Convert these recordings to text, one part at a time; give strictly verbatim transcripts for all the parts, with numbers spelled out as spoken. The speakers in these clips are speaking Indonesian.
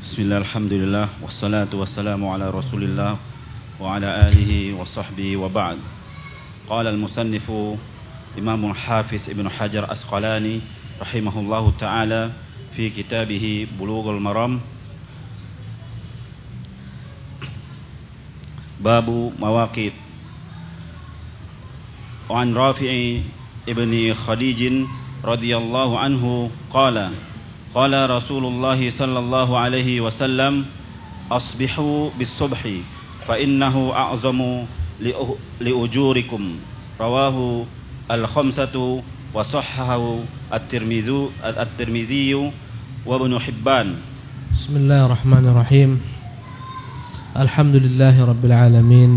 Bismillah, alhamdulillah, wassalatu wassalamu ala rasulillah wa ala alihi wa sahbihi wa ba'd. Qala al-musannifu Imam Hafiz Ibn Hajar Asqalani rahimahullahu ta'ala fi kitabihi Bulughul Maram, babu mawaqit. Wa an Rafi' ibn Khadij radhiyallahu anhu qala qala Rasulullah sallallahu alaihi wasallam asbihu bis-subhi fa innahu a'zamu li ujurikum, rawahu al-khamsatu wa sahhahu at-Tirmidzi at-Tirmidzi wa Ibn Hibban. Bismillahirrahmanirrahim. Alhamdulillahi rabbil alamin.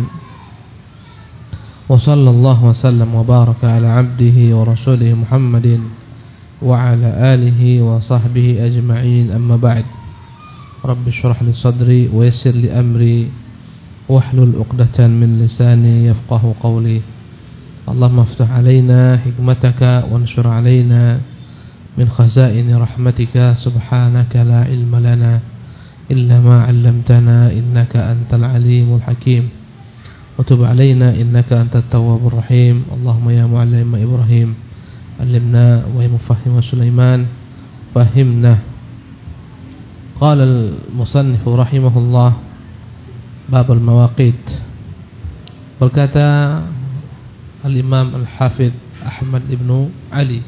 Wa sallallahu wa sallam wa baraka ala abdihi wa rasulihi Muhammadin wa ala alihi wa sahbihi ajma'in, amma ba'd. Rabbi shrah li sadri wa yassir li amri wahlul 'uqdatan min lisani yafqahu qawli. Allahumma aftah alaina hikmataka wa anshur alaina min khazaini rahmatika, subhanaka la ilma lana illa ma 'allamtana innaka antal alimul hakim. Wa tub alaina innaka antat tawwabur rahim. Allahumma ya mu'allim Ibrahim علمنا ومفهم سليمان فهمنا. قال المصنف رحمه الله باب المواقيت. Berkata Al-Imam Al-Hafidh Ahmad Ibn Ali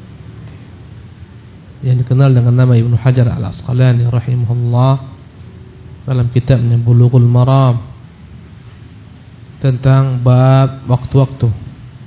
yang dikenal dengan nama Ibn Hajar Al-Asqalani rahimahullah dalam kitabnya Bulughul Maram tentang bab waktu-waktu.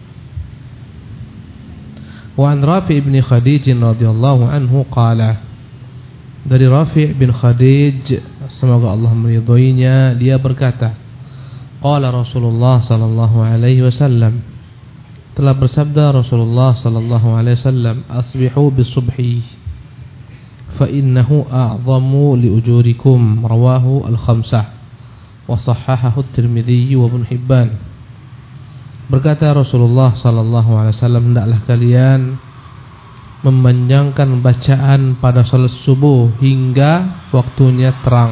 Wa an Rafi' bin Khadij radhiyallahu anhu qala, dari Rafi' bin Khadij, semoga Allah meridhoinya, dia berkata, qala Rasulullah sallallahu alaihi wasallam, telah bersabda Rasulullah sallallahu alaihi wasallam, asbihu bis-subhi fa innahu a'zamu li ujurikum, rawahu al-khamsah wa sahhahahu at-Tirmidzi wa Ibn Hibban. Berkata Rasulullah sallallahu alaihi wasallam, hendaklah kalian memanjangkan bacaan pada salat subuh hingga waktunya terang.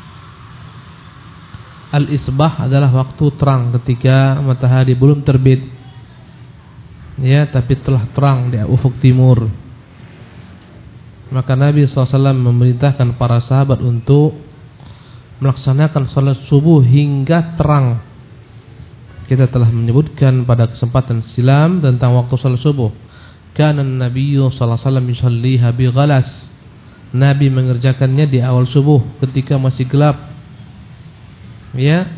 Al-isbah adalah waktu terang ketika matahari belum terbit, ya, tapi telah terang di ufuk timur. Maka Nabi sallallahu alaihi wasallam memerintahkan para sahabat untuk melaksanakan salat subuh hingga terang. Kita telah menyebutkan pada kesempatan silam tentang waktu salat subuh. Kana Nabi sallallahu alaihi wasallam yusalliha bi ghalas. Nabi mengerjakannya di awal subuh ketika masih gelap. Ya.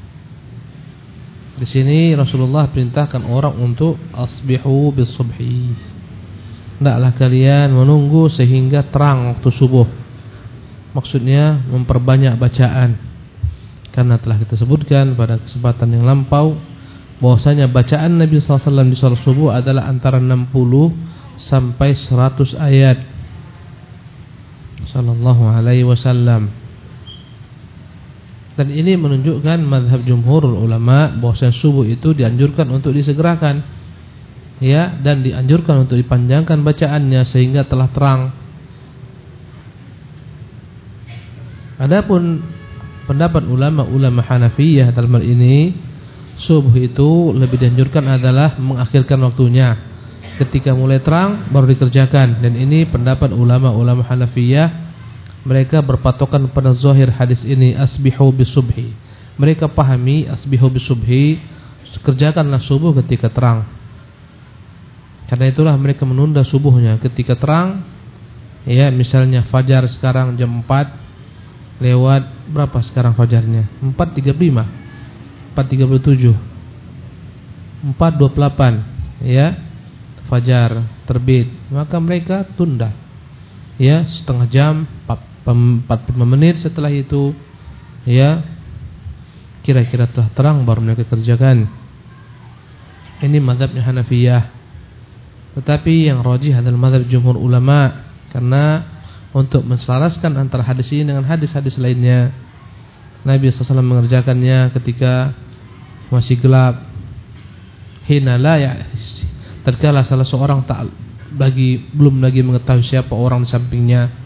Di sini Rasulullah perintahkan orang untuk asbihu bis subhi. Hendaklah kalian menunggu sehingga terang waktu subuh. Maksudnya memperbanyak bacaan. Karena telah kita sebutkan pada kesempatan yang lampau bahwasanya bacaan Nabi sallallahu alaihi wasallam di salat subuh adalah antara enam puluh sampai seratus ayat. Sallallahu alaihi wasallam. Dan ini menunjukkan mazhab jumhurul ulama bahwasanya subuh itu dianjurkan untuk disegerakan, ya, dan dianjurkan untuk dipanjangkan bacaannya sehingga telah terang. Adapun pendapat ulama-ulama Hanafiyah dalam hal ini, subuh itu lebih dianjurkan adalah mengakhirkan waktunya. Ketika mulai terang baru dikerjakan. Dan ini pendapat ulama-ulama Hanafiyah. Mereka berpatokan pada zahir hadis ini, asbihu bisubhi. Mereka pahami asbihu bisubhi, kerjakanlah subuh ketika terang. Karena itulah mereka menunda subuhnya ketika terang. Ya, misalnya fajar sekarang jam empat lewat berapa sekarang fajarnya? empat tiga puluh lima, empat tiga puluh tujuh, empat dua puluh delapan, ya, fajar terbit. Maka mereka tunda, ya, setengah jam, empat puluh lima menit setelah itu, ya, kira-kira telah terang baru mereka kerjakan. Ini mazhabnya Hanafiyah. Tetapi yang rajih adalah mazhab jumhur ulama, karena untuk menselaraskan antara hadis ini dengan hadis-hadis lainnya, Nabi sallallahu alaihi wasallam mengerjakannya ketika masih gelap. Hina la ya, tatkala salah seorang tak lagi belum lagi mengetahui siapa orang di sampingnya,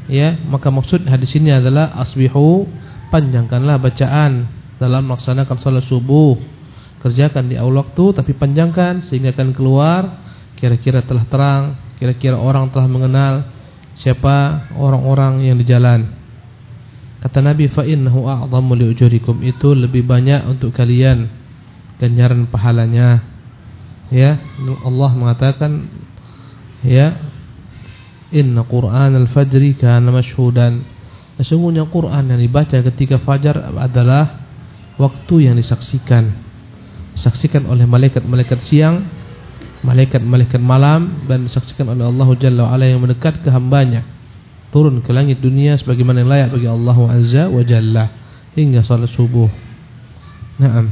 ya, maka maksud hadis ini adalah asbihu, panjangkanlah bacaan dalam melaksanakan salat subuh. Kerjakan di awal waktu tapi panjangkan sehingga akan keluar kira-kira telah terang, kira-kira orang telah mengenal siapa orang-orang yang di jalan. Kata Nabi, fa innahu a'dhamu li ujurikum, itu lebih banyak untuk kalian ganjaran pahalanya. Ya, Allah mengatakan, ya, inna Qur'anal fajri kana mashhudan. Sesungguhnya Quran yang dibaca ketika fajar adalah waktu yang disaksikan. Disaksikan oleh malaikat-malaikat siang, malaikat-malaikat malam, dan disaksikan oleh Allah Jalla wa'ala yang mendekat ke hambanya, turun ke langit dunia sebagaimana yang layak bagi Allah Azza wa Jalla, hingga salat subuh. Naam.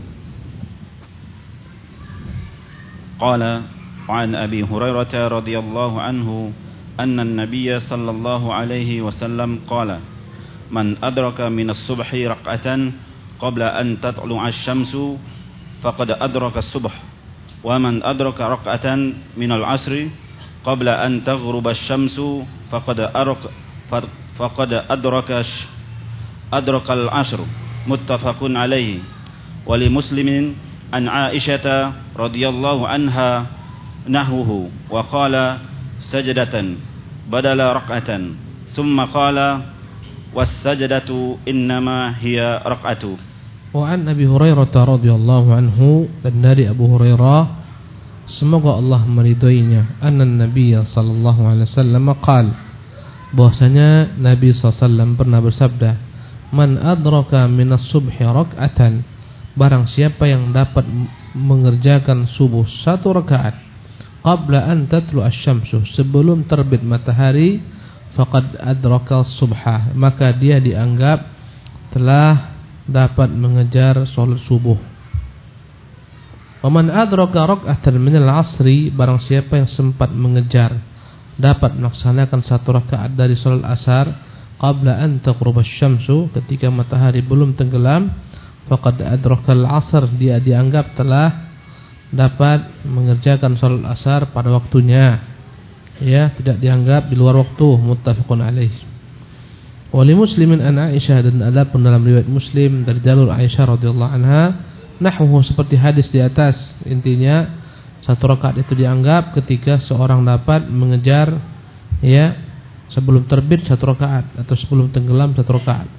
Qala an Abi Hurairah radhiyallahu anhu anna an-nabiy sallallahu alaihi wasallam qala man adraka min as-subhi raq'atan qabla an tatlu'a asy-syamsu faqad adraka as-subh wa man adraka raq'atan min al-'asri qabla an taghruba asy-syamsu faqad adraka faqad adraka adraka al-'ashr. Muttafaqun alaihi. Wa li Muslimin an Aisyah radhiyallahu anha nahwuhu wa qala sajdatan badala raq'atan thumma qala was-sajdatu innama hiya raq'atu. Wa an Abi Hurairah radhiyallahu anhu, dan dari Abu Hurairah semoga Allah meridhoinya, anna Nabi sallallahu alaihi wasallam qala, bahwasanya Nabi sallallahu alaihi wasallam pernah bersabda, man adraka minas subhi rak'atan, barang siapa yang dapat mengerjakan subuh satu rakaat qabla an tatlu asy-syamsu, sebelum terbit matahari, faqad adraka subha, maka dia dianggap telah dapat mengejar salat subuh. Wa man adraka rak'atan min al-'asri, barang siapa yang sempat mengejar, dapat melaksanakan satu rakaat dari salat asar qabla an taghrub asy-syamsu, ketika matahari belum tenggelam, faqad adraka al-'asr, dia dianggap telah dapat mengerjakan salat asar pada waktunya, ya, tidak dianggap di luar waktu. Muttafaqun alaih. Wa li Muslimin an Aisyah, dan ada pun dalam riwayat Muslim dari jalur Aisyah radhiyallahu anha nahwu, seperti hadis di atas. Intinya satu rakaat itu dianggap ketika seorang dapat mengejar, ya, sebelum terbit satu rakaat atau sebelum tenggelam satu rakaat.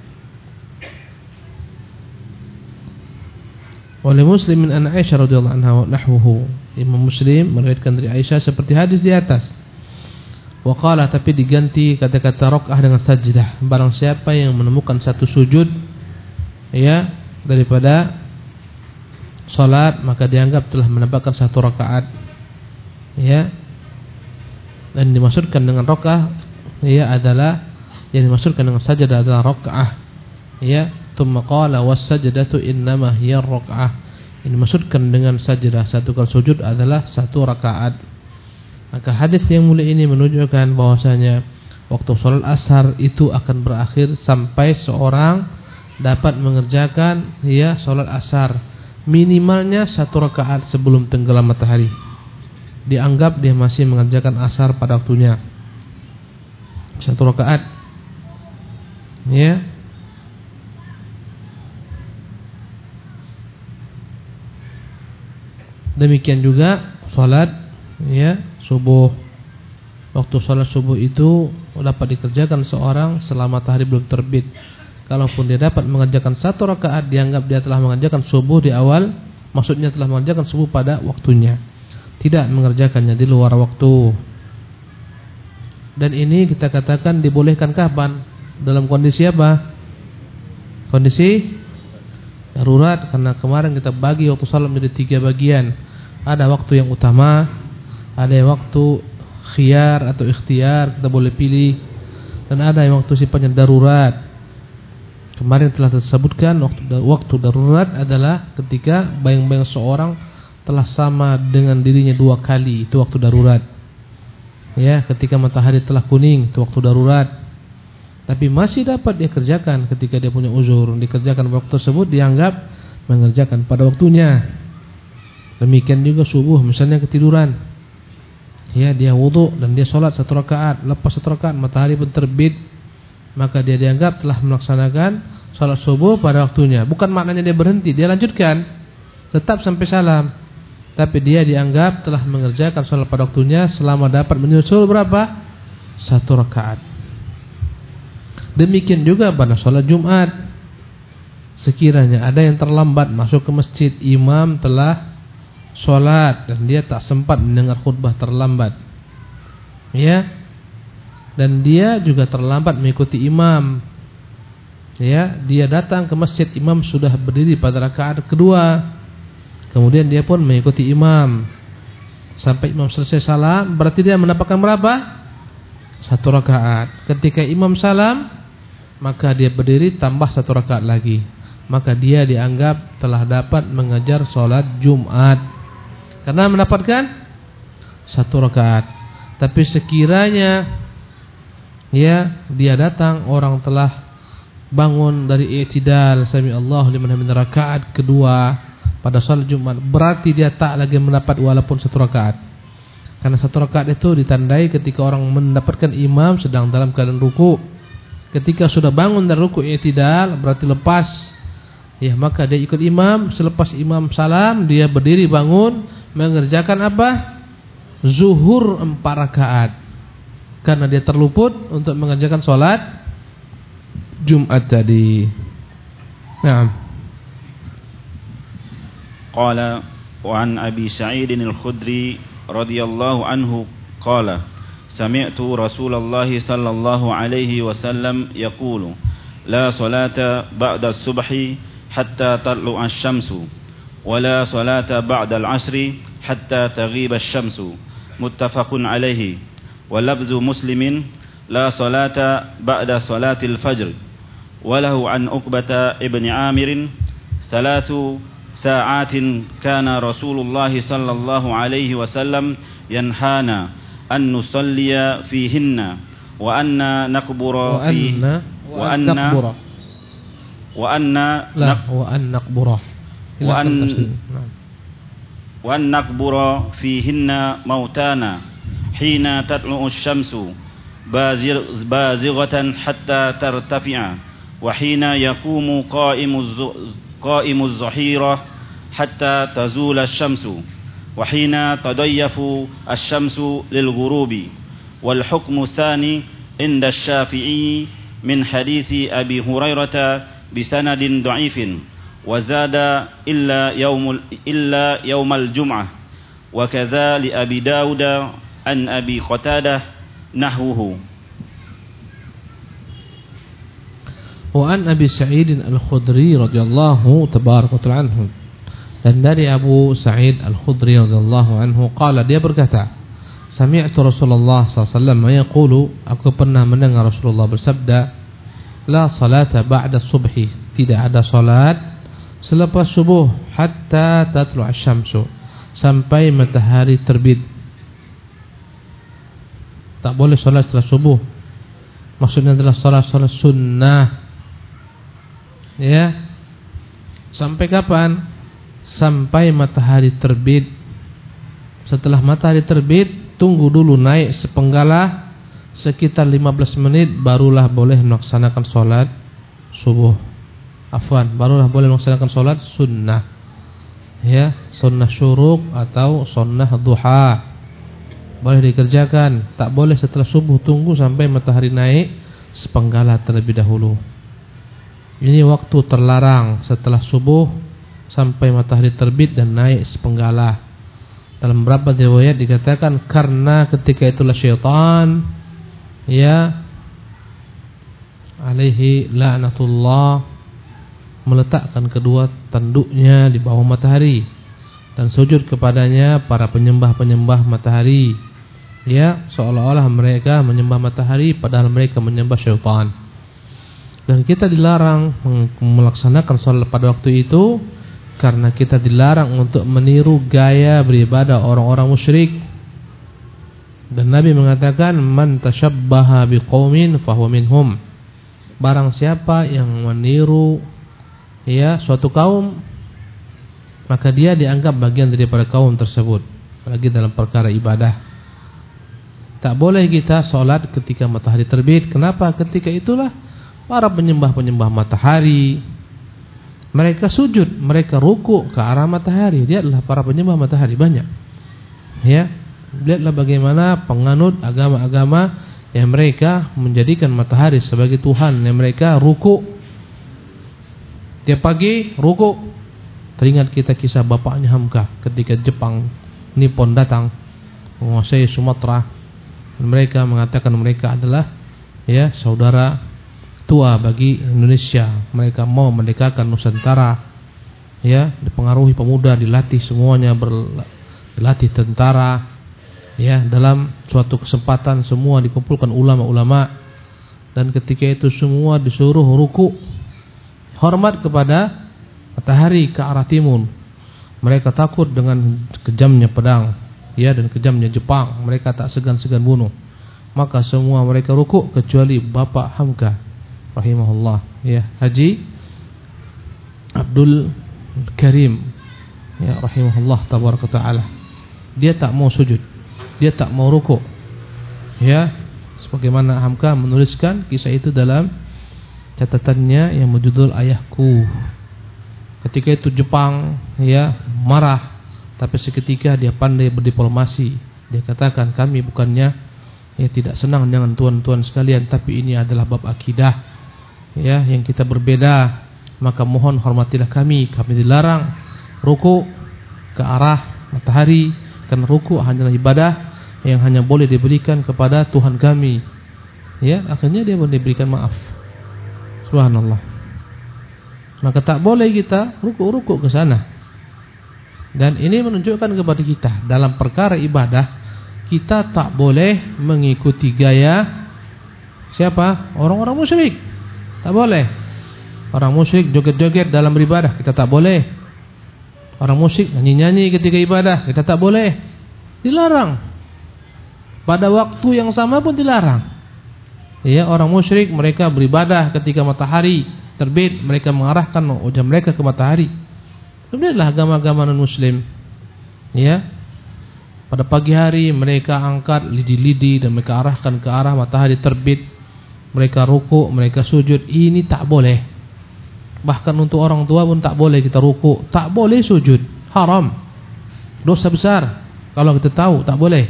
Wa li Muslimin an Aisyah radhiyallahu anha nahwuhu, Imam Muslim meriwayatkan dari Aisyah seperti hadis di atas. Wa qala, tapi diganti kata-kata rakaah dengan sajdah. Barang siapa yang menemukan satu sujud, ya, daripada salat, maka dianggap telah mendapatkan satu rakaat, ya. Dan dimaksudkan dengan rakaah, ya, adalah yang dimaksudkan dengan sajdah adalah rakaah, ya. Tsumma qala was-sajdatu innama hiya rakaah. Ini dimaksudkan dengan sajdah satu kali sujud adalah satu rakaat. Maka hadis yang mulia ini menunjukkan bahwasanya waktu salat asar itu akan berakhir sampai seorang dapat mengerjakan, ya, salat asar minimalnya satu rakaat sebelum tenggelam matahari. Dianggap dia masih mengerjakan asar pada waktunya, satu rakaat, ya. Demikian juga salat, ya, subuh. Waktu salat subuh itu dapat dikerjakan seorang selama matahari belum terbit. Kalaupun dia dapat mengerjakan satu rakaat, dianggap dia telah mengerjakan subuh di awal, maksudnya telah mengerjakan subuh pada waktunya, tidak mengerjakannya di luar waktu. Dan ini kita katakan dibolehkan kapan? Dalam kondisi apa? Kondisi darurat. Karena kemarin kita bagi waktu salat menjadi tiga bagian. Ada waktu yang utama, ada yang waktu khiyar atau ikhtiar, kita boleh pilih, dan ada yang waktu sifatnya darurat. Kemarin telah disebutkan waktu waktu darurat adalah ketika bayang-bayang seorang telah sama dengan dirinya dua kali, itu waktu darurat. Ya, ketika matahari telah kuning, itu waktu darurat. Tapi masih dapat dia kerjakan ketika dia punya uzur, dikerjakan waktu tersebut dianggap mengerjakan pada waktunya. Demikian juga subuh, misalnya ketiduran, ya, dia wudu dan dia sholat satu rakaat, lepas satu rakaat matahari pun terbit, maka dia dianggap telah melaksanakan salat subuh pada waktunya. Bukan maknanya dia berhenti, dia lanjutkan tetap sampai salam, tapi dia dianggap telah mengerjakan salat pada waktunya selama dapat menyusul berapa? Satu rakaat. Demikian juga pada salat Jumat. Sekiranya ada yang terlambat masuk ke masjid, imam telah salat dan dia tak sempat mendengar khutbah terlambat, ya, dan dia juga terlambat mengikuti imam, ya, dia datang ke masjid, imam sudah berdiri pada rakaat kedua, kemudian dia pun mengikuti imam sampai imam selesai salam, berarti dia mendapatkan berapa? Satu rakaat. Ketika imam salam, maka dia berdiri tambah satu rakaat lagi, maka dia dianggap telah dapat mengejar salat Jumat karena mendapatkan satu rakaat. Tapi sekiranya ya dia datang, orang telah bangun dari i'tidal, sami Allahu liman hamidah, rakaat kedua pada salat Jumat, berarti dia tak lagi mendapat walaupun satu rakaat. Karena satu rakaat itu ditandai ketika orang mendapatkan imam sedang dalam keadaan ruku. Ketika sudah bangun dari ruku i'tidal berarti lepas, ya, maka dia ikut imam. Selepas imam salam, dia berdiri bangun mengerjakan apa? Zuhur empat rakaat. Karena dia terluput untuk mengerjakan sholat Jumat tadi. Naam. Qala wa an Abi Sa'id al-Khudri radhiyallahu anhu qala sami'tu Rasulullah sallallahu alaihi wasallam yaqulu la salata ba'da as-subhi hatta tatlu'a asy-syamsu wa la salata ba'da al-'ashri hatta taghiba asy-syamsu muttafaqun alaihi wa lafzu Muslimin la salata ba'da salatil fajr wa lahu an Uqbata ibn Amir salatu sa'atin kana Rasulullah sallallahu alaihi wasallam yanhana an nusalliya fihinna wa anna naqbura fi wa anna wa anna la wa an naqbura wa an wa an naqbura fihinna mautana hina tatlu'u asy-syamsu bazighatan hatta tartafi'a wa hina yaqumu qa'imu qa'imu az-zahira hatta tazula asy-syamsu wa hina tadayyafu asy-syamsu lil-ghurubi wal hukmu tsani inda asy-Syafi'i min hadisi Abi Hurairah bisanadin dha'ifin wa zada illa yaumul illa yaumal jum'ah wa kadza li Abi Dawud an Abi Qatadah nahwuhu. Wa an Abi Sa'id al-Khudri radhiyallahu tabaraka ta'ala anhu, dan dari Abu Sa'id al-Khudri radhiyallahu anhu qala, dia berkata, sami'tu Rasulullah sallallahu alaihi wasallam yaqulu, aku pernah mendengar Rasulullah bersabda, la salata ba'da subhi, tidak ada salat selepas subuh, hatta tatlu' asy-syamsu, sampai matahari terbit. Tak boleh salat setelah subuh. Maksudnya adalah salat-salat sunnah. Ya. Sampai kapan? Sampai matahari terbit. Setelah matahari terbit, tunggu dulu naik sepenggalah sekitar lima belas menit, barulah boleh melaksanakan salat subuh. Afwan, barulah boleh melaksanakan salat sunnah. Ya, sunnah syuruk atau sunnah duha. Boleh dikerjakan, tak boleh setelah subuh, tunggu sampai matahari naik sepenggalah terlebih dahulu. Ini waktu terlarang, setelah subuh sampai matahari terbit dan naik sepenggalah. Dalam beberapa riwayat dikatakan karena ketika itulah syaitan, ya, alaihi la'natullah, meletakkan kedua tanduknya di bawah matahari dan sujud kepadanya para penyembah-penyembah matahari. Ya, seolah-olah mereka menyembah matahari padahal mereka menyembah syaitan. Dan kita dilarang melaksanakan salat pada waktu itu karena kita dilarang untuk meniru gaya beribadah orang-orang musyrik. Dan Nabi mengatakan, man tashabbaha biqaumin fahuwa minhum, barang siapa yang meniru ya suatu kaum, maka dia dianggap bagian daripada kaum tersebut, apalagi dalam perkara ibadah. Tak boleh kita sholat ketika matahari terbit. Kenapa? Ketika itulah para penyembah-penyembah matahari, mereka sujud, mereka ruku ke arah matahari. Lihatlah para penyembah matahari banyak. Ya, lihatlah bagaimana penganut agama-agama yang mereka menjadikan matahari sebagai Tuhan, yang mereka ruku tiap pagi, ruku. Teringat kita kisah bapaknya Hamka ketika Jepang Nippon datang menguasai Sumatera. Mereka mengatakan mereka adalah ya saudara tua bagi Indonesia. Mereka mau merdekakan Nusantara. Ya, dipengaruhi pemuda, dilatih semuanya berlatih tentara. Ya, dalam suatu kesempatan semua dikumpulkan ulama-ulama, dan ketika itu semua disuruh ruku hormat kepada matahari ke arah timur. Mereka takut dengan kejamnya pedang, ya, dan kejamnya Jepang. Mereka tak segan-segan bunuh. Maka semua mereka ruku kecuali Bapak Hamka rahimahullah, ya, Haji Abdul Karim, ya, rahimahullah tabaraka taala. Dia tak mau sujud, dia tak mau ruku. Ya, sebagaimana Hamka menuliskan kisah itu dalam catatannya yang berjudul Ayahku. Ketika itu Jepang, ya, marah. Tapi seketika dia pandai berdiplomasi. Dia katakan, kami bukannya ya tidak senang dengan tuan-tuan sekalian, tapi ini adalah bab akidah, ya, yang kita berbeda. Maka mohon hormatilah kami. Kami dilarang ruku ke arah matahari, karena ruku hanyalah ibadah yang hanya boleh diberikan kepada Tuhan kami. Ya, akhirnya dia diberikan maaf. Subhanallah. Maka tak boleh kita ruku-ruku ke sana. Dan ini menunjukkan kepada kita dalam perkara ibadah kita tak boleh mengikuti gaya siapa? Orang-orang musyrik. Tak boleh. Orang musyrik joget-joget dalam beribadah, kita tak boleh. Orang musyrik nyanyi-nyanyi ketika ibadah, kita tak boleh. Dilarang. Pada waktu yang sama pun dilarang. Ya, orang musyrik mereka beribadah ketika matahari terbit, mereka mengarahkan wajah mereka ke matahari. Kemudianlah agama-agama non-muslim, ya, pada pagi hari mereka angkat lidi-lidi dan mereka arahkan ke arah matahari terbit. Mereka ruku, mereka sujud. Ini tak boleh. Bahkan untuk orang tua pun tak boleh kita ruku, tak boleh sujud, haram, dosa besar. Kalau kita tahu tak boleh,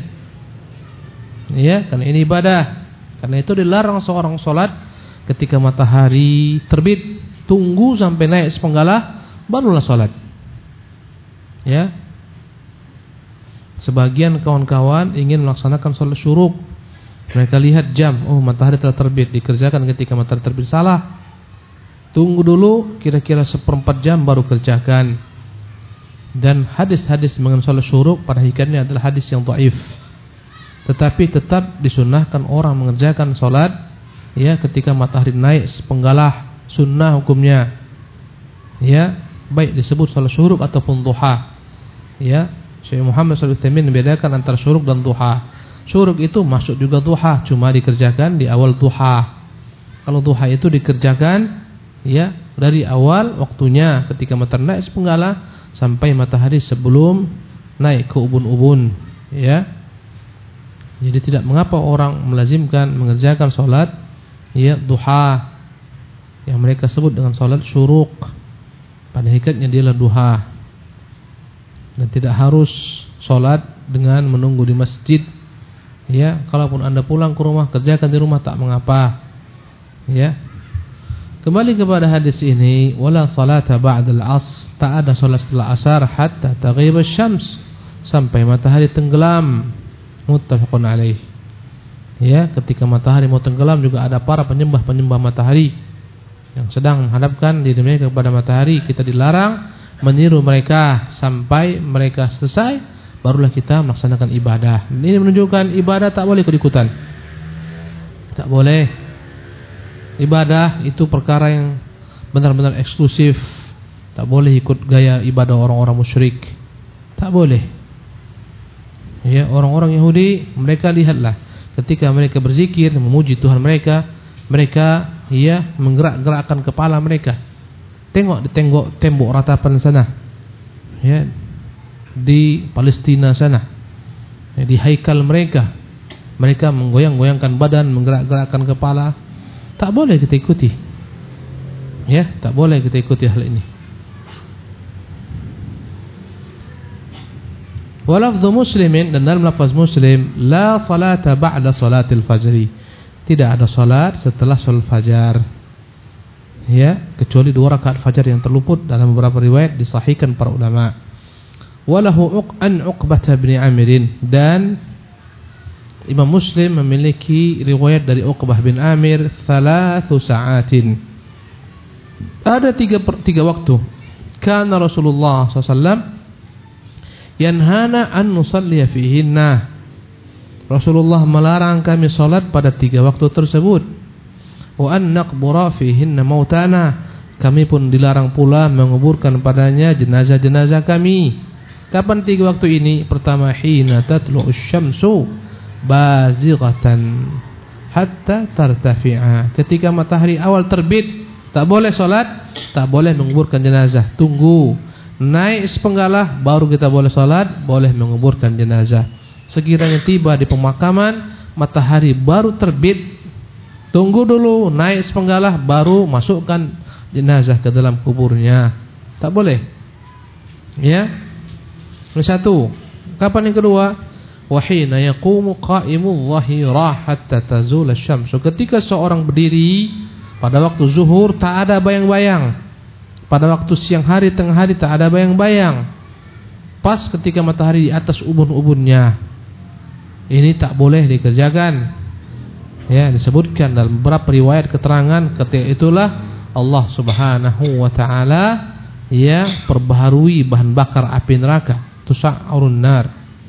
ya, karena ini ibadah. Karena itu dilarang seorang sholat ketika matahari terbit. Tunggu sampai naik sepenggalah barulah sholat. Ya, sebagian kawan-kawan ingin melaksanakan sholat syuruk. Mereka lihat jam, oh matahari telah terbit, dikerjakan ketika matahari terbit. Salah. Tunggu dulu kira-kira seperempat jam baru kerjakan. Dan hadis-hadis mengenai sholat syuruk pada hakikatnya adalah hadis yang dhaif. Tetapi tetap disunahkan orang mengerjakan sholat, ya, ketika matahari naik sepenggalah, sunnah hukumnya. Ya, baik disebut sholat syuruk ataupun duha. Ya, Syekh Muhammad shallallahu alaihi wasallam membedakan antara syuruk dan duha. Syuruk itu masuk juga duha, cuma dikerjakan di awal duha. Kalau duha itu dikerjakan, ya, dari awal waktunya ketika matahari naik sepenggalah sampai matahari sebelum naik ke ubun-ubun. Ya, jadi tidak mengapa orang melazimkan mengerjakan sholat, ya, duha yang mereka sebut dengan sholat syuruk. Pada hakikatnya dia adalah duha. Dan tidak harus sholat dengan menunggu di masjid. Ya, kalaupun anda pulang ke rumah, kerjakan di rumah tak mengapa. Ya. Kembali kepada hadis ini, wala salata ba'dal asr, tak ada salat setelah asar hatta taghib asy-syams, sampai matahari tenggelam. Muttafaqun alaih. Ya, ketika matahari mau tenggelam juga ada para penyembah-penyembah matahari yang sedang menghadapkan diri mereka kepada matahari. Kita dilarang meniru mereka sampai mereka selesai, barulah kita melaksanakan ibadah. Ini menunjukkan ibadah tak boleh ikut-ikutan. Tak boleh. Ibadah itu perkara yang benar-benar eksklusif. Tak boleh ikut gaya ibadah orang-orang musyrik. Tak boleh. Ya, orang-orang Yahudi, mereka lihatlah ketika mereka berzikir memuji Tuhan mereka, mereka ya menggerak-gerakkan kepala mereka. Tengok di tembok tembok ratapan sana, ya, di Palestina sana, ya, di haikal mereka, mereka menggoyang-goyangkan badan, menggerak-gerakkan kepala, tak boleh kita ikuti. Ya, tak boleh kita ikuti hal ini. Walafzu Muslimin, dan dalam lafaz Muslim, la salata ba'da salatil fajri. Tidak ada salat setelah salat fajar. Ya, kecuali dua rakaat fajar yang terluput, dalam beberapa riwayat disahihkan para ulama. Walahu an Uqbah bin Amir, dan Imam Muslim memiliki riwayat dari Uqbah bin Amir, thalathu sa'atin. Ada tiga tiga waktu. Kana Rasulullah sallallahu alaihi wasallam yanhana an nusalliya fihinna. Rasulullah melarang kami salat pada tiga waktu tersebut. Wa an naqbura fihinna mautana. Kami pun dilarang pula menguburkan padanya jenazah-jenazah kami. Kapan tiga waktu ini? Pertama, hina tatlu'us syamsu bazighatan hatta tartafi'a. Ketika matahari awal terbit, tak boleh salat, tak boleh menguburkan jenazah. Tunggu naik sepenggalah baru kita boleh salat, boleh menguburkan jenazah. Sekiranya tiba di pemakaman, matahari baru terbit, tunggu dulu naik sepenggalah baru masukkan jenazah ke dalam kuburnya. Tak boleh. Ya. Ini satu. Kapan yang kedua? Wa hina yaqumu qa'imul dhahira hatta tazul asy-syamsu. Ketika seorang berdiri pada waktu zuhur, tak ada bayang-bayang. Pada waktu siang hari, tengah hari, tak ada bayang-bayang. Pas ketika matahari di atas ubun-ubunnya, ini tak boleh dikerjakan. Ya, disebutkan dalam beberapa riwayat keterangan, ketika itulah Allah Subhanahu wa taala ya perbaharui bahan bakar api neraka, tusa'urun nar.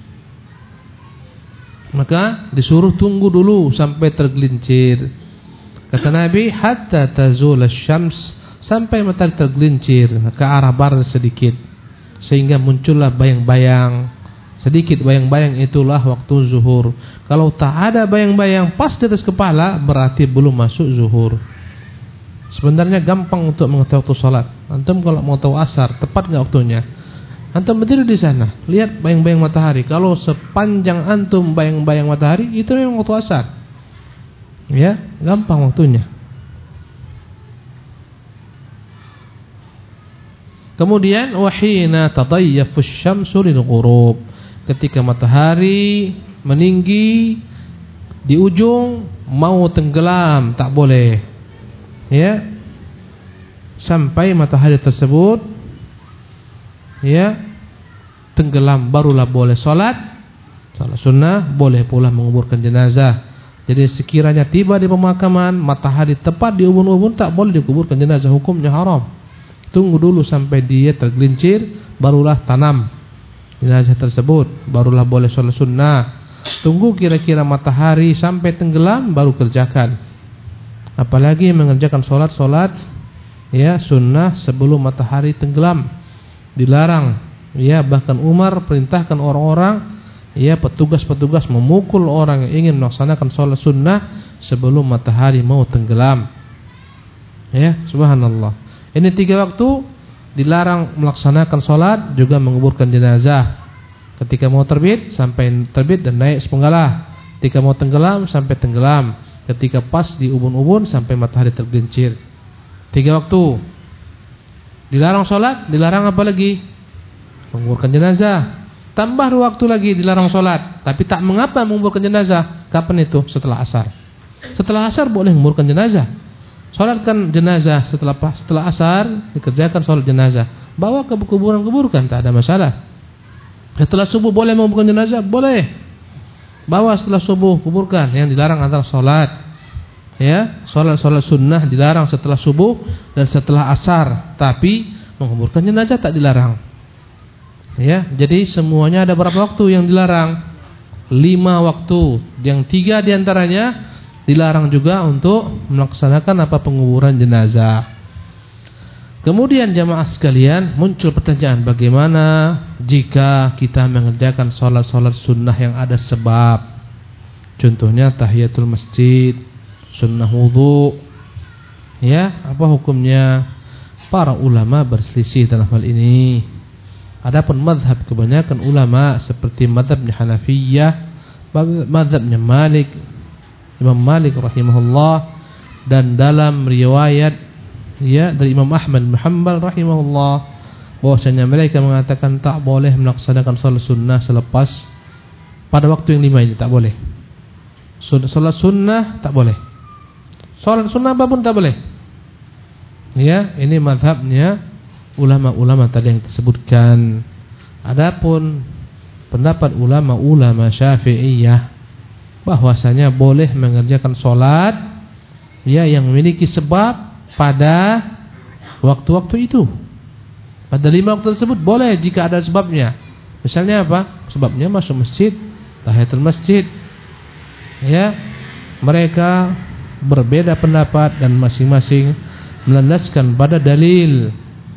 Maka disuruh tunggu dulu sampai tergelincir. Kata Nabi, hatta tazul asy-syams, sampai matahari tergelincir ke arah barat sedikit, sehingga muncullah bayang-bayang. Sedikit bayang-bayang itulah waktu zuhur. Kalau tak ada bayang-bayang pas di atas kepala, berarti belum masuk zuhur. Sebenarnya gampang untuk mengetahui waktu salat. Antum kalau mau tahu asar, tepat enggak waktunya? Antum berdiri di sana, lihat bayang-bayang matahari. Kalau sepanjang antum bayang-bayang matahari, itu memang waktu asar. Ya, gampang waktunya. Kemudian wahina tadayyafu asy-syamsu lil ghurub. Ketika matahari meninggi di ujung mau tenggelam, tak boleh. Ya. Sampai matahari tersebut ya tenggelam barulah boleh salat. Salat sunnah, boleh pula menguburkan jenazah. Jadi sekiranya tiba di pemakaman, matahari tepat di ubun-ubun, tak boleh dikuburkan jenazah, hukumnya haram. Tunggu dulu sampai dia tergelincir, barulah tanam jenazah tersebut, barulah boleh salat sunnah. Tunggu kira-kira matahari sampai tenggelam baru kerjakan. Apalagi mengerjakan salat-salat ya sunnah sebelum matahari tenggelam, dilarang. Ya, bahkan Umar perintahkan orang-orang ya petugas-petugas memukul orang yang ingin melaksanakan salat sunnah sebelum matahari mau tenggelam. Ya, subhanallah. Ini tiga waktu dilarang melaksanakan salat, juga menguburkan jenazah. Ketika mau terbit sampai terbit dan naik sepenggalah. Ketika mau tenggelam sampai tenggelam. Ketika pas di ubun-ubun sampai matahari tergelincir. Tiga waktu. Dilarang salat, dilarang apa lagi? Menguburkan jenazah. Tambah dua waktu lagi dilarang salat, tapi tak mengapa menguburkan jenazah. Kapan itu? Setelah asar. Setelah asar boleh menguburkan jenazah. Salatkan jenazah setelah setelah asar, dikerjakan salat jenazah. Bawa ke kuburan, kuburkan, tak ada masalah. Setelah subuh boleh menguburkan jenazah, boleh. Bawa setelah subuh, kuburkan. Yang dilarang antara salat ya, salat-salat sunnah dilarang setelah subuh dan setelah asar, tapi menguburkan jenazah tak dilarang. Ya, jadi semuanya ada berapa waktu yang dilarang? Lima waktu. Yang tiga diantaranya dilarang juga untuk melaksanakan apa penguburan jenazah. Kemudian jamaah sekalian, muncul pertanyaan, bagaimana jika kita mengerjakan salat-salat sunnah yang ada sebab? Contohnya tahiyatul masjid, sunnah wudu. Ya, apa hukumnya? Para ulama berselisih dalam hal ini. Adapun mazhab kebanyakan ulama seperti mazhab Hanafiyah, mazhabnya Malik, Imam Malik rahimahullah, dan dalam riwayat ya dari Imam Ahmad bin Hanbal rahimahullah bahwasanya mereka mengatakan tak boleh melaksanakan salat sunnah selepas pada waktu yang lima ini, tak boleh. Salat sunnah tak boleh. Salat sunnah apapun tak boleh. Ya, ini mazhabnya ulama-ulama tadi yang disebutkan. Adapun pendapat ulama-ulama Syafi'iyah bahwasanya boleh mengerjakan salat ya yang memiliki sebab pada waktu-waktu itu. Pada lima waktu tersebut boleh jika ada sebabnya. Misalnya apa? Sebabnya masuk masjid, tahiyatul masjid. Ya, mereka berbeda pendapat dan masing-masing melandaskan pada dalil.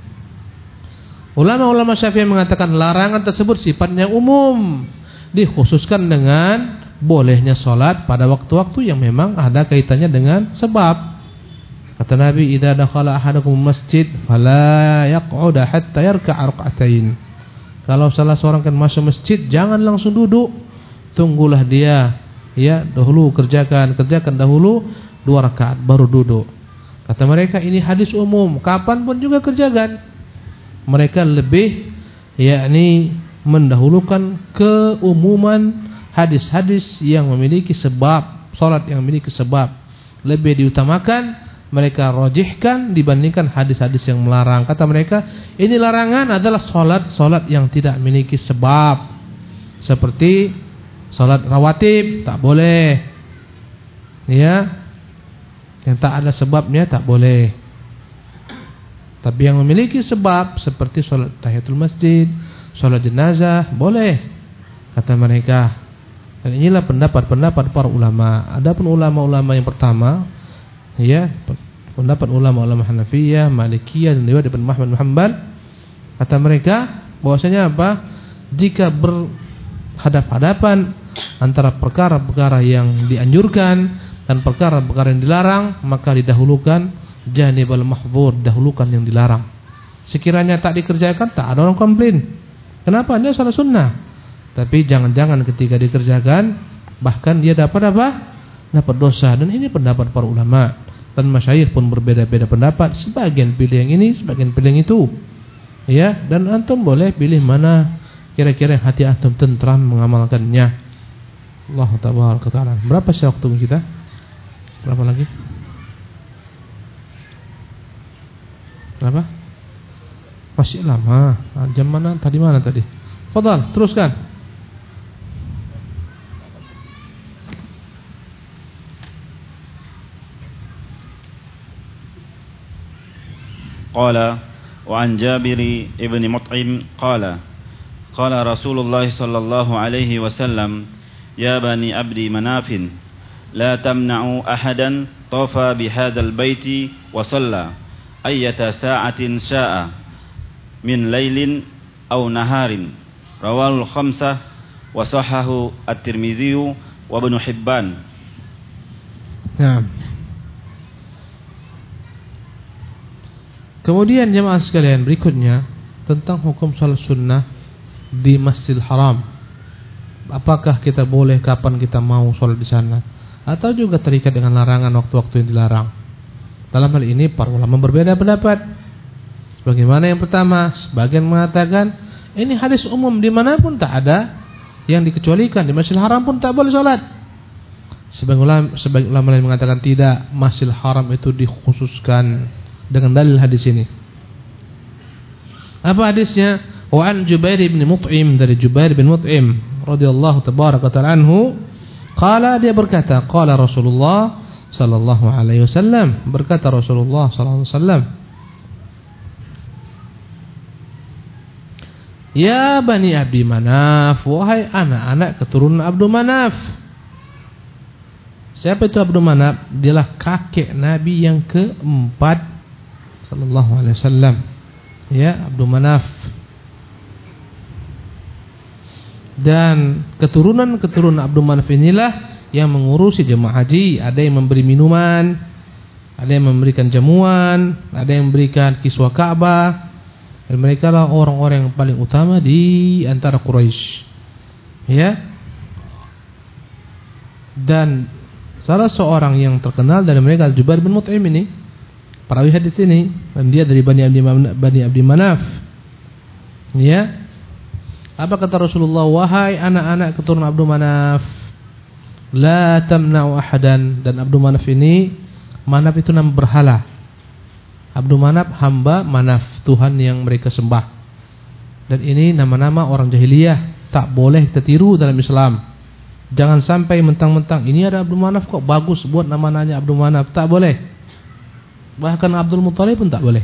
Ulama-ulama Syafi'i mengatakan larangan tersebut sifatnya umum, dikhususkan dengan bolehnya salat pada waktu-waktu yang memang ada kaitannya dengan sebab. Kata Nabi, "Idza dakhala ahadukum masjid fala yaq'ud hatta yarka'a rak'atain." Kalau salah seorang kan masuk masjid, jangan langsung duduk. Tunggulah dia ya dahulu kerjakan kerjakan dahulu dua rakaat baru duduk. Kata mereka ini hadis umum, kapan pun juga kerjakan. Mereka lebih yakni mendahulukan keumuman hadis-hadis yang memiliki sebab, salat yang memiliki sebab lebih diutamakan, mereka rajihkan dibandingkan hadis-hadis yang melarang. Kata mereka, ini larangan adalah salat-salat yang tidak memiliki sebab. Seperti salat rawatib tak boleh. Ya. Yang tak ada sebabnya tak boleh. Tapi yang memiliki sebab seperti salat tahiyatul masjid, salat jenazah boleh. Kata mereka. Dan inilah pendapat-pendapat para ulama. Adapun ulama-ulama yang pertama, ya, pendapat ulama-ulama Hanafiyah, Malikiyah dan riwayat Ibnu Ahmad bin Hanbal, kata mereka bahwasanya apa? Jika berhadap-hadapan antara perkara-perkara yang dianjurkan dan perkara-perkara yang dilarang, maka didahulukan janibal mahdzur, dahulukan yang dilarang. Sekiranya tak dikerjakan, tak ada orang komplain. Kenapa? Dia salah sunnah. Tapi jangan-jangan ketika dikerjakan, bahkan dia dapat apa? Dapat dosa. Dan ini pendapat para ulama. Dan masyayikh pun berbeda-beda pendapat. Sebagian pilih yang ini, sebagian pilih yang itu. Ya, dan antum boleh pilih mana kira-kira yang hati antum tentram mengamalkannya. Allah tabaraka taala. Berapa sih waktu kita? Berapa lagi? Berapa? Masih lama. Nah, jam mana? Tadi mana tadi? Fadhal, teruskan. Qala wa an Jabir ibn Mut'im qala qala Rasulullah sallallahu alaihi wasallam ya bani abdi manafin la tamna'u ahadan tafa bihadzal baiti wa shalla ayyata sa'atin sya'a min lailin aw naharin rawahul khamsah wa sahahu at-Tirmidzi wa Ibnu Hibban. Naam. Kemudian jemaah sekalian berikutnya tentang hukum salat sunnah di Masjidil Haram. Apakah kita boleh kapan kita mau salat di sana atau juga terikat dengan larangan waktu-waktu yang dilarang? Dalam hal ini para ulama berbeda pendapat. Sebagaimana yang pertama, sebagian mengatakan ini hadis umum dimanapun tak ada yang dikecualikan, di Masjidil Haram pun tak boleh salat. Sebagian ulama, sebagian ulama lain mengatakan tidak, Masjidil Haram itu dikhususkan dengan dalil hadis ini. Apa hadisnya? Wa an Jubair bin Mut'im, dari Jubair bin Mut'im radhiyallahu tabaraka ta'ala anhu, qala, dia berkata, qala Rasulullah sallallahu alaihi wasallam, berkata Rasulullah sallallahu alaihi wasallam, ya bani Abdi Manaf, wahai anak-anak keturunan Abdul Manaf. Siapa itu Abdul Manaf? Dialah kakek Nabi yang keempat sallallahu alaihi wasallam. Ya, Abdul Manaf. Dan keturunan-keturunan Abdul Manaf inilah yang mengurusi jemaah haji. Ada yang memberi minuman, ada yang memberikan jamuan, ada yang memberikan kiswah Ka'bah. Dan mereka lah orang-orang yang paling utama di antara Quraisy. Ya. Dan salah seorang yang terkenal dari mereka Jubair bin Mut'im ini, perawi hadis ini, dan dia dari Bani Abdi Manaf, Bani Abdi Manaf. Ya. Apa kata Rasulullah? Wahai anak-anak keturunan Abdul Manaf, la tamna'u ahadan. Dan Abdul Manaf ini, Manaf itu nama berhala. Abdul Manaf hamba Manaf, Tuhan yang mereka sembah. Dan ini nama-nama orang jahiliyah, tak boleh kita tiru dalam Islam. Jangan sampai mentang-mentang ini ada Abdul Manaf kok bagus buat nama-namanya Abdul Manaf, tak boleh. Bahkan Abdul Muttalib pun tak boleh.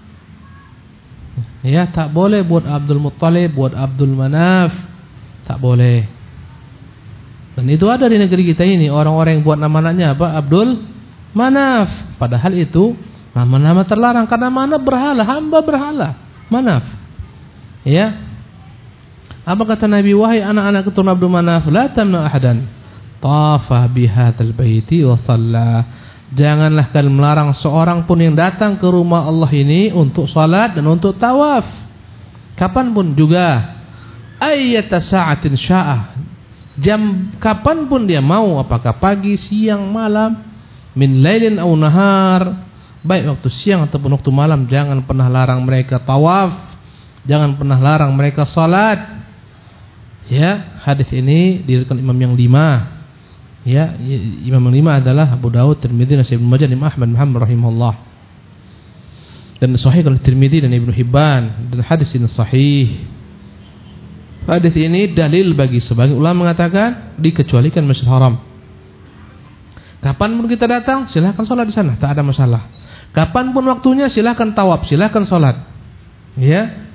Ya, tak boleh buat Abdul Muttalib, buat Abdul Manaf, tak boleh. Dan itu ada di negeri kita ini, orang-orang yang buat nama-namanya apa? Abdul Manaf. Padahal itu nama-nama terlarang karena Manaf berhala, hamba berhala, Manaf. Ya. Apa kata Nabi? Wahai anak-anak keturunan Abdul Manaf, la tamna ahadan tafa bihadzal baiti wa shalla. Janganlah kalian melarang seorang pun yang datang ke rumah Allah ini untuk salat dan untuk tawaf. Kapanpun juga. Ayyata sa'atin sya'ah. Jam kapanpun dia mau, apakah pagi, siang, malam, min lailin aw nahar, baik waktu siang ataupun waktu malam, jangan pernah larang mereka tawaf, jangan pernah larang mereka salat. Ya, hadis ini diriwayatkan imam yang lima. Ya, imam yang lima adalah Abu Dawud, Tirmidzi, dan Ibnu Majah, Imam Ahmad Muhammad rahimahullah. Dan sahih oleh Tirmidzi dan Ibnu Hibban, dan hadis ini sahih. Hadis ini dalil bagi sebagian ulama mengatakan dikecualikan Masjidil Haram. Kapan pun kita datang, silakan salat di sana, tak ada masalah. Kapan pun waktunya, silakan tawaf, silakan salat. Ya.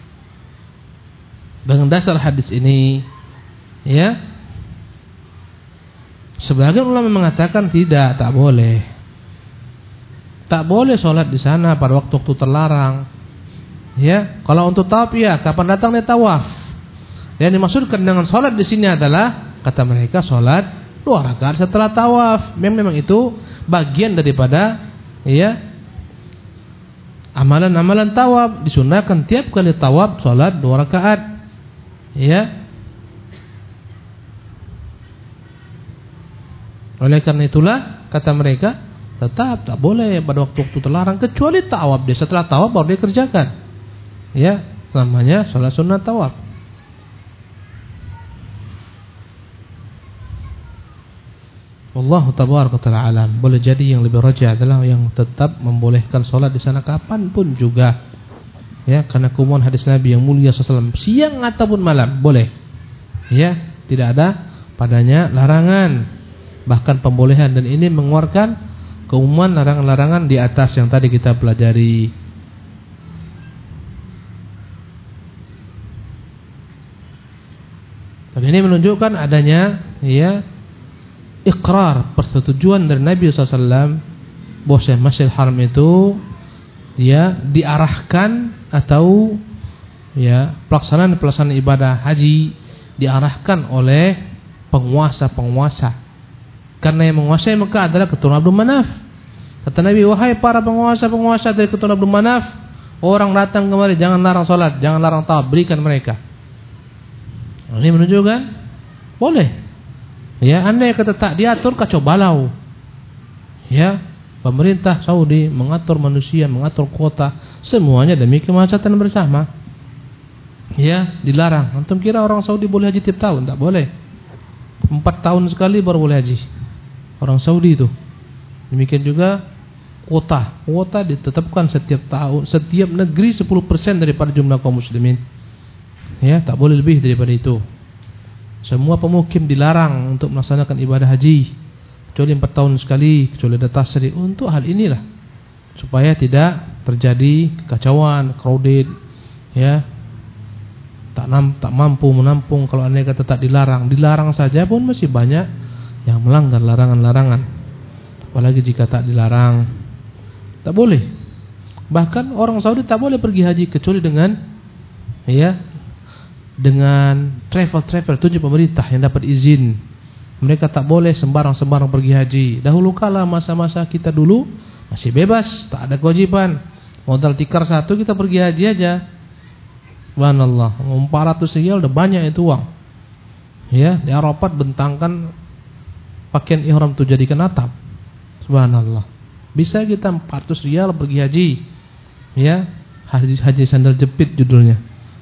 Dengan dasar hadis ini, ya, sebagian ulama mengatakan tidak, tak boleh. Tak boleh salat di sana pada waktu-waktu terlarang. Ya, kalau untuk tawaf ya, kapan datang dia tawaf. Yang dimaksudkan dengan salat di sini adalah kata mereka salat dua rakaat setelah tawaf. Memang, memang itu bagian daripada ya amalan-amalan tawaf, disunahkan tiap kali tawaf salat dua rakaat. Ya. Oleh karena itulah kata mereka tetap tak boleh pada waktu-waktu terlarang kecuali tawaf. Dia setelah tawaf baru dia kerjakan. Ya, namanya salat sunnah tawaf. Wallahu tabaraka ta'ala alam. Boleh jadi yang lebih rajih adalah yang tetap membolehkan salat di sana kapanpun juga. Ya, karena keumuman hadis Nabi yang mulia sallallahu alaihi wasallam siang ataupun malam boleh. Ya, tidak ada padanya larangan, bahkan pembolehan, dan ini mengeluarkan keumuman larangan-larangan di atas yang tadi kita pelajari. Dan ini menunjukkan adanya ya iqrar, persetujuan dari Nabi sallallahu alaihi wasallam bahwa Masjidil Haram itu ya diarahkan atau ya pelaksanaan-pelaksanaan ibadah haji diarahkan oleh penguasa-penguasa. Karena yang menguasai Mekah adalah keturunan Abdul Manaf. Kata Nabi, wahai para penguasa-penguasa dari keturunan Abdul Manaf, orang datang kemari jangan larang salat, jangan larang tawaf, berikan mereka. Ini menunjukkan boleh. Ya, andai kata tak diatur kacau balau. Ya, pemerintah Saudi mengatur manusia, mengatur kota, semuanya demi kemaslahatan bersama. Ya, dilarang. Antum kira orang Saudi boleh haji tiap tahun? Tak boleh. Empat tahun sekali baru boleh haji orang Saudi itu. Demikian juga kuota. Kuota ditetapkan setiap tahun, setiap negeri sepuluh persen daripada jumlah kaum muslimin. Ya, tak boleh lebih daripada itu. Semua pemukim dilarang untuk melaksanakan ibadah haji kecuali empat tahun sekali, kecuali ada tasri. Untuk hal inilah supaya tidak terjadi kekacauan, crowded, ya, tak nam, tak mampu menampung. Kalau andai kata tak dilarang, dilarang saja pun masih banyak yang melanggar larangan-larangan. Apalagi jika tak dilarang, tak boleh. Bahkan orang Saudi tak boleh pergi haji kecuali dengan ya dengan travel-travel tunjuk pemerintah yang dapat izin. Mereka tak boleh sembarang-sembarang pergi haji. Dahulu kala masa-masa kita dulu masih bebas, tak ada kewajiban. Modal tikar satu kita pergi haji aja. Subhanallah, empat ratus rial udah banyak itu uang. Ya, di Arafat bentangkan pakaian ihram itu jadikan atap. Subhanallah. Bisa kita empat ratus rial pergi haji. Ya, haji, haji sandal jepit judulnya.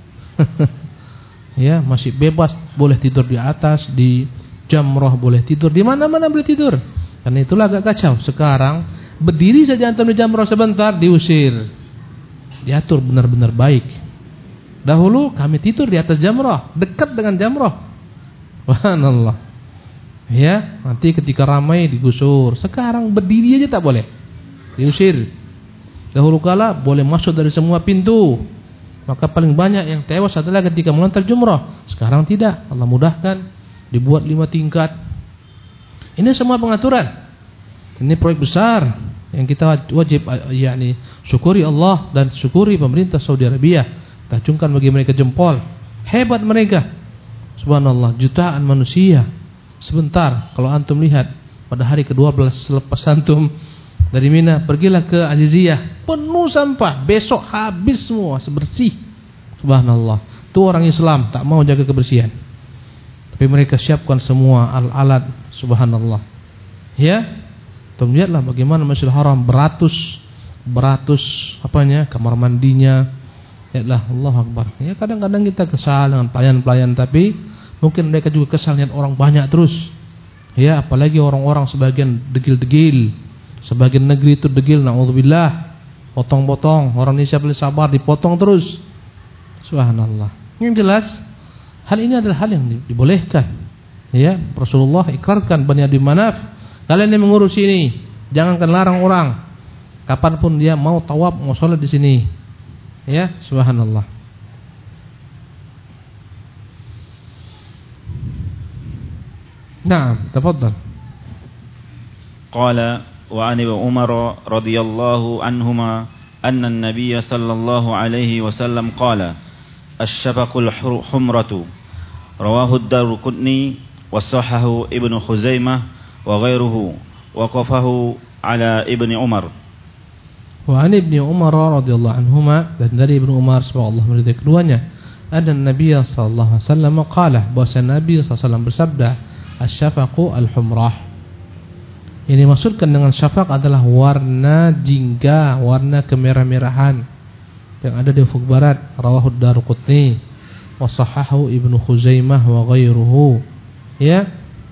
Ya, masih bebas, boleh tidur di atas, di jamrah boleh tidur, di mana-mana boleh tidur. Karena itulah agak kacau. Sekarang berdiri saja antum di jamrah sebentar diusir. Diatur benar-benar baik. Dahulu kami tidur di atas jamrah, dekat dengan jamrah. Subhanallah. Ya, nanti ketika ramai digusur. Sekarang berdiri aja tak boleh, diusir. Dahulu kala boleh masuk dari semua pintu. Maka paling banyak yang tewas adalah ketika mengantar jumrah. Sekarang tidak, Allah mudahkan, dibuat lima tingkat. Ini semua pengaturan. Ini proyek besar yang kita wajib yakni syukuri Allah dan syukuri pemerintah Saudi Arabia. Tajungkan bagi mereka jempol. Hebat mereka. Subhanallah, jutaan manusia. Sebentar, kalau antum lihat pada hari kedua belas selepas antum dari Mina, pergilah ke Aziziyah, penuh sampah. Besok habis semua, sebersih. Subhanallah. Itu orang Islam tak mau jaga kebersihan. Tapi mereka siapkan semua alat-alat. Subhanallah. Ya, tuh lihatlah bagaimana Masjidil Haram beratus beratus apanya, kamar mandinya. Lihatlah, Allahu Akbar. Ya, kadang-kadang kita kesal dengan pelayan-pelayan, tapi mungkin mereka juga kesal lihat orang banyak terus. Ya, apalagi orang-orang sebagian degil-degil. Sebagian negeri itu degil, na'udzubillah. Potong-potong, orang Indonesia boleh sabar, dipotong terus. Subhanallah. Yang jelas, hal ini adalah hal yang dibolehkan. Ya, Rasulullah ikrarkan Bani Abdi Manaf, kalian yang mengurus ini, jangankan larang orang. Kapanpun dia mau tawaf, mau sholat di sini. Ya, subhanallah. Naam, tafadhal. Qala wa 'an Umar radhiyallahu anhuma anna an-nabiy sallallahu alaihi wasallam qala asy-syafaqul humratu rawahu ad-Darqutni wa sahahahu Ibnu Khuzaimah wa ghairuhu wa qafahu ala Ibni Umar. Wa 'an Ibni Umar radhiyallahu anhuma, dan dari Ibnu Umar semoga Allah meridai keduanya, ada Nabi sallallahu alaihi wasallam qala, bahwa Nabi sallallahu alaihi wasallam bersabda, asy-syafaqu al-humrah. Ini maksudkan dengan syafaq adalah warna jingga, warna kemerah-merahan yang ada di ufuk barat. Rawahu ad-Darqutni wa sahahahu Ibnu Khuzaimah wa ghairuhu. Ya.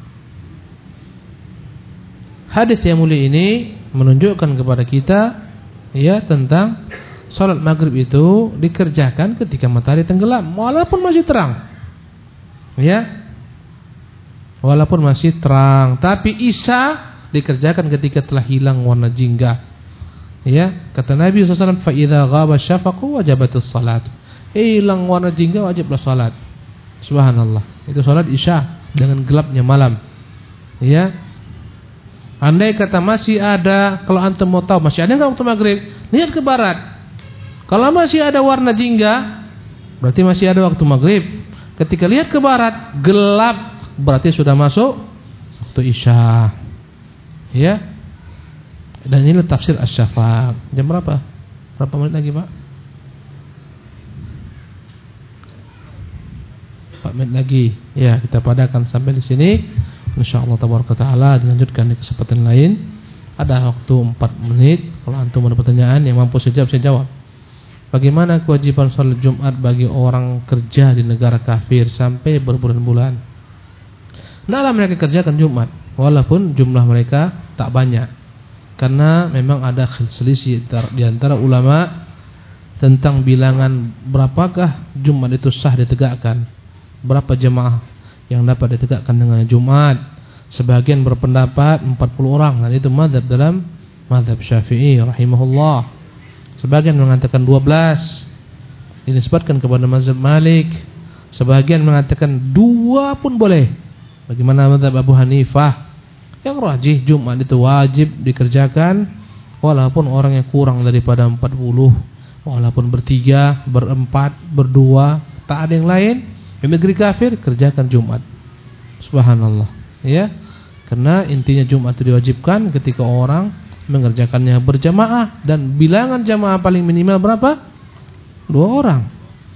Hadis yang mulia ini menunjukkan kepada kita ya tentang salat maghrib itu dikerjakan ketika matahari tenggelam walaupun masih terang. Ya. Walaupun masih terang, tapi isya dikerjakan ketika telah hilang warna jingga. Ya, kata Nabi sallallahu alaihi wasallam, fa idza ghaba syafaqu wajabatus salat. Hilang warna jingga, wajiblah salat. Subhanallah. Itu salat isya dengan gelapnya malam. Ya. Andai kata masih ada, kalau antum mau tahu masih ada enggak waktu maghrib, lihat ke barat. Kalau masih ada warna jingga, berarti masih ada waktu maghrib. Ketika lihat ke barat, gelap, berarti sudah masuk waktu isya. Ya. Dan ini tafsir asy-syafaq. Jam berapa? Berapa menit lagi, Pak? empat menit lagi. Ya, kita padakan sampai di sini. Insyaallah tabaraka taala dilanjutkan di kesempatan lain. Ada waktu empat menit. Kalau antum ada pertanyaan yang mampu saya jawab, saya jawab. Bagaimana kewajiban salat Jumat bagi orang kerja di negara kafir sampai berbulan-bulan? Nah, mereka kerjakan Jumat walaupun jumlah mereka tak banyak, karena memang ada selisih di antara ulama tentang bilangan berapakah Jumat itu sah ditegakkan, berapa jemaah yang dapat ditegakkan dengan Jumat. Sebagian berpendapat empat puluh orang, dan itu mazhab dalam mazhab Syafi'i rahimahullah. Sebagian mengatakan dua belas, dinisbatkan kepada mazhab Malik. Sebagian mengatakan dua pun boleh, bagaimana mazhab Abu Hanifah. Yang rajih Jumat itu wajib dikerjakan walaupun orangnya kurang daripada empat puluh, walaupun bertiga, berempat, berdua, tak ada yang lain. Di negeri kafir kerjakan Jumat. Subhanallah. Ya. Karena intinya Jumat itu diwajibkan ketika orang mengerjakannya berjamaah, dan bilangan jamaah paling minimal berapa? Dua orang.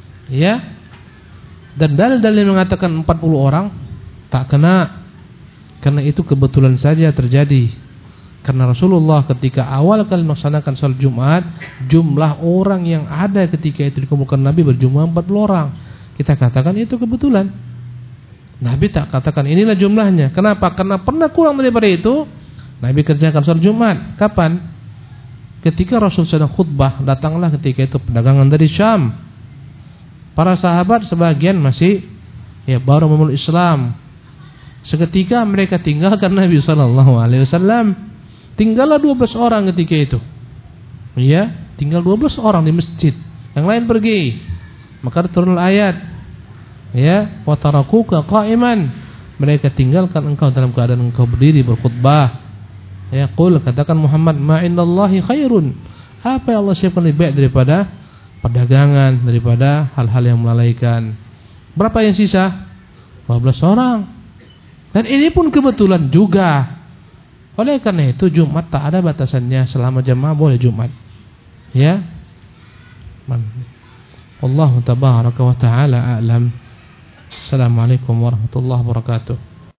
Ya. Dan dalil-dalil yang mengatakan empat puluh orang tak kena. Karena itu kebetulan saja terjadi. Karena Rasulullah ketika awal kali melaksanakan salat Jumat, jumlah orang yang ada ketika itu dikumpulkan Nabi berjumlah empat puluh orang. Kita katakan itu kebetulan. Nabi tak katakan inilah jumlahnya. Kenapa? Karena pernah kurang daripada itu, Nabi kerjakan salat Jumat. Kapan? Ketika Rasul sedang khutbah, datanglah ketika itu perdagangan dari Syam. Para sahabat sebagian masih ya baru memeluk Islam. Seketika mereka tinggalkan Nabi sallallahu alaihi wasallam. Tinggallah dua belas orang ketika itu. Ya, tinggal dua belas orang di masjid. Yang lain pergi. Maka turun ayat. Ya, wa tarakuka qa'iman. Mereka tinggalkan engkau dalam keadaan engkau berdiri berkhutbah. Ya, qul katakan Muhammad ma indallahi khairun. Apa yang Allah siapkan lebih baik daripada perdagangan, daripada hal-hal yang melalaikan. Berapa yang sisa? dua belas orang. Dan ini pun kebetulan juga. Oleh karena itu Jumat tak ada batasannya, selama jamaah boleh Jumat. Ya. Wallahu tabaraka wa taala a'lam. Assalamualaikum warahmatullahi wabarakatuh.